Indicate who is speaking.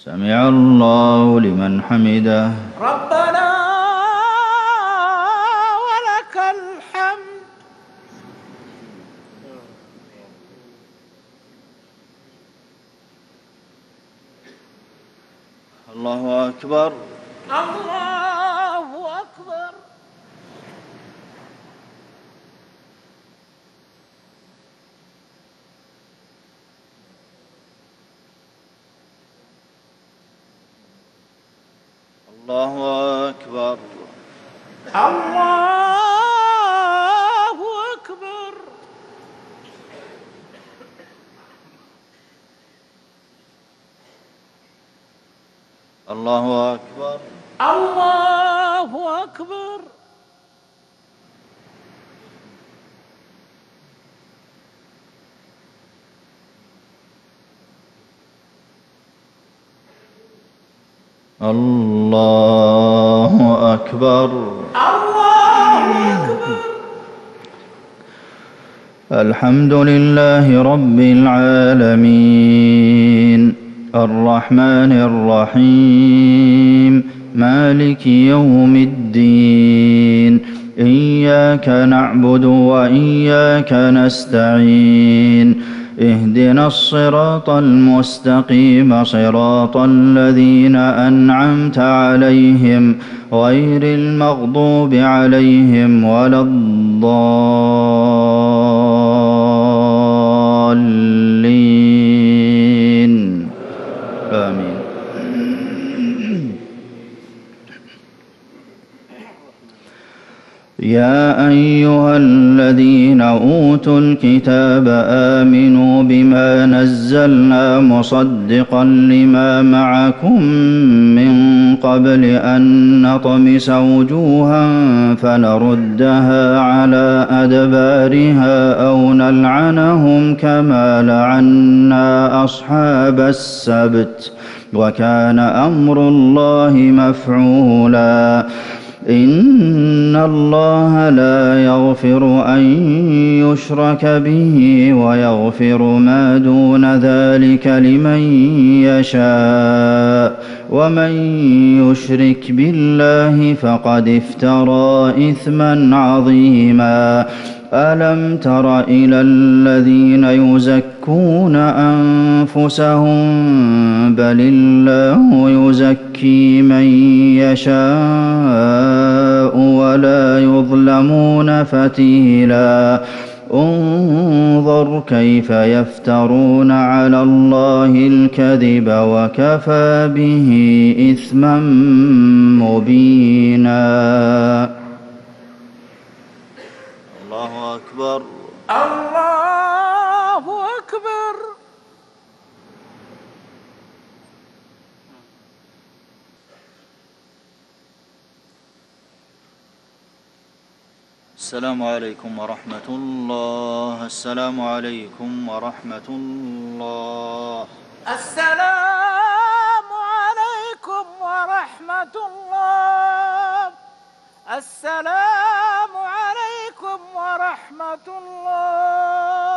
Speaker 1: سمع الله لمن حمده.
Speaker 2: ربنا ولك الحمد.
Speaker 1: الله أكبر.
Speaker 2: الله أكبر.
Speaker 1: الله أكبر.
Speaker 2: الله أكبر.
Speaker 1: الله أكبر.
Speaker 2: الله أكبر.
Speaker 1: الله أكبر.
Speaker 2: الله أكبر.
Speaker 1: الحمد لله رب العالمين الرحمن الرحيم مالك يوم الدين إياك نعبد وإياك نستعين اهدنا الصراط المستقيم صراط الذين أنعمت عليهم غير المغضوب عليهم ولا الضالين آمين. يا أيها الذين أوتوا الكتاب آمنوا بما نزلنا مصدقا لما معكم من قبل أن نطمس وجوها فنردها على أدبارها أو نلعنهم كما لعنا أصحاب السبت وكان أمر الله مفعولا. إن الله لا يغفر أن يشرك به ويغفر ما دون ذلك لمن يشاء ومن يشرك بالله فقد افترى إثما عظيما. ألم تر إلى الذين يزكون أنفسهم بل الله يزكي من يشاء ولا يظلمون فتيلا. انظر كيف يفترون على الله الكذب وكفى به إثما مبينا. الله أكبر.
Speaker 2: الله أكبر.
Speaker 1: السلام عليكم ورحمة الله. السلام عليكم ورحمة الله.
Speaker 2: السلام عليكم ورحمة الله. السلام عليكم ورحمة الله.